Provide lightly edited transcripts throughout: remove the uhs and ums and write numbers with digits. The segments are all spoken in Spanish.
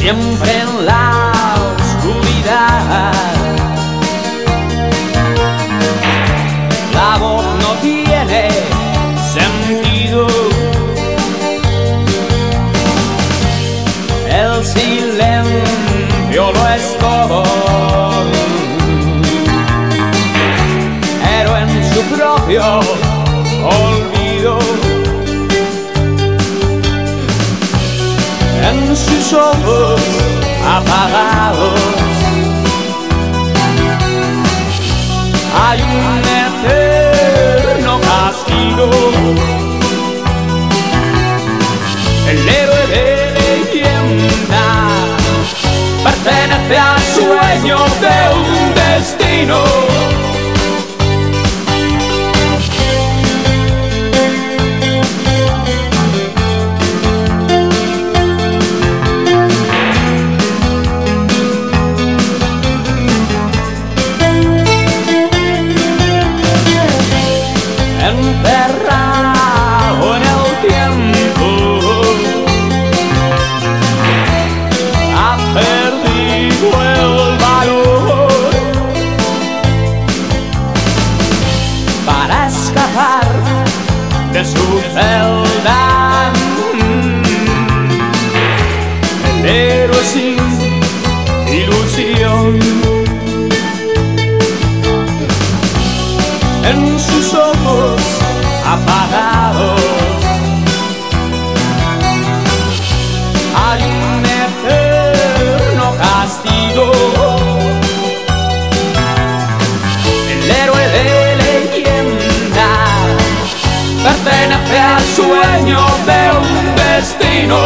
siempre en la oscuridad. La voz no tiene sentido, el silencio lo es todo, pero en su propio olvido, en sus ojos apagados hay un eterno castigo. El héroe de leyenda pertenece al sueño de un destino. Enterrado en el tiempo, ha perdido el valor para escapar de su celda. El héroe sin ilusión, en sus ojos apagados hay un eterno castigo. El héroe de leyenda pertenece al sueño de un destino.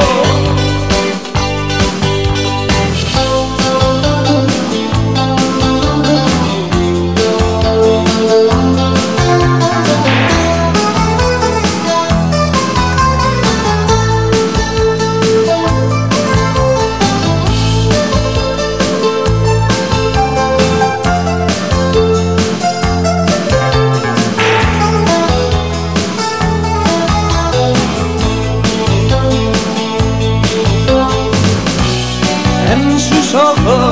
En sus ojos